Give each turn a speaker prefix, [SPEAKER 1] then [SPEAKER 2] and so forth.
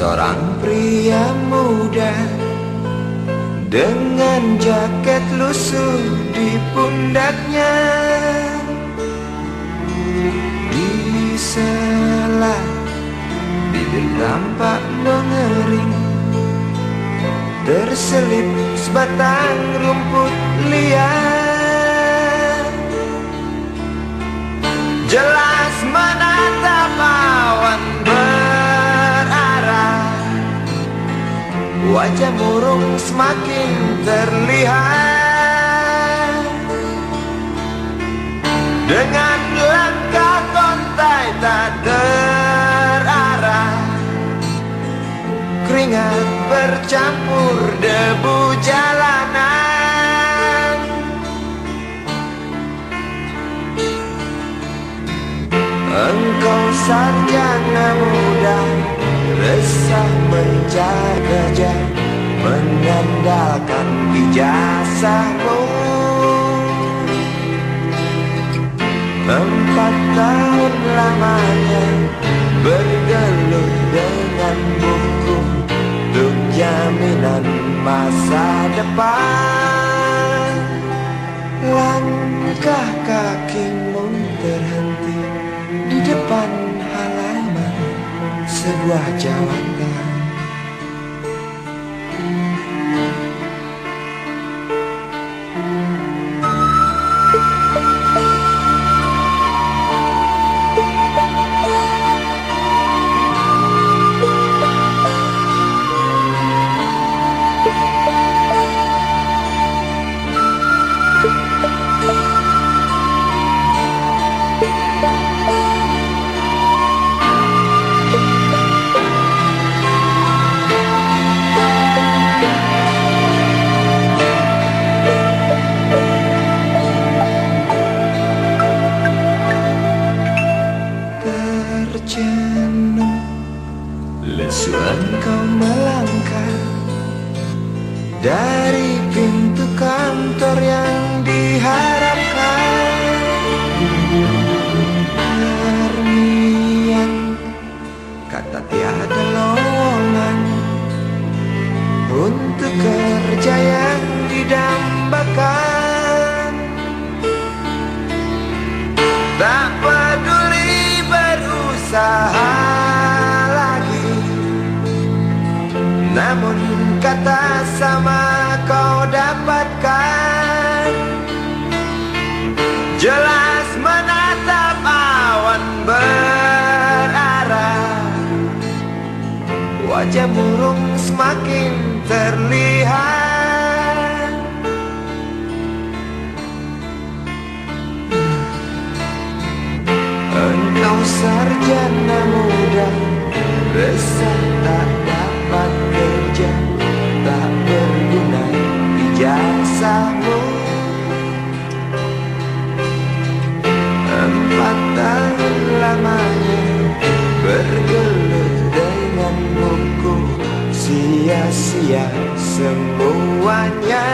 [SPEAKER 1] Seorang pria muda dengan jaket lusuh di pundaknya, di sela bibir tampak mengering, terselip sebatang rumput liar. Jelas menatap awan berarah, wajah murung semakin terlihat. Dengan langkah kontai tak terarah, keringat bercampur debu jalanan. Engkau sarjana muda, resah menjaga, mengandalkan ijazahmu. 4 tahun lamanya bergelut dengan buku untuk jaminan masa depan. Langkah kakimu terhenti di depan halaman sebuah jawatan. Lesu engkau melangkah dari pintu kantor yang diharapkan. Terniang kata tiada lowongan untuk kerja yang didambakan. Tak peduli berusaha, namun kata sama kau dapatkan. Jelas menatap awan berarah, wajah murung semakin terlihat. Engkau sarjana muda, resah tak dapat kerja, tak berguna ijazahmu. 4 tahun lamanya bergelut dengan buku, sia-sia semuanya.